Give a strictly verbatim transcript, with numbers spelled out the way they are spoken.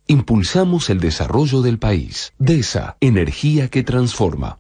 Impulsamos el desarrollo del país. DESA, energía que transforma.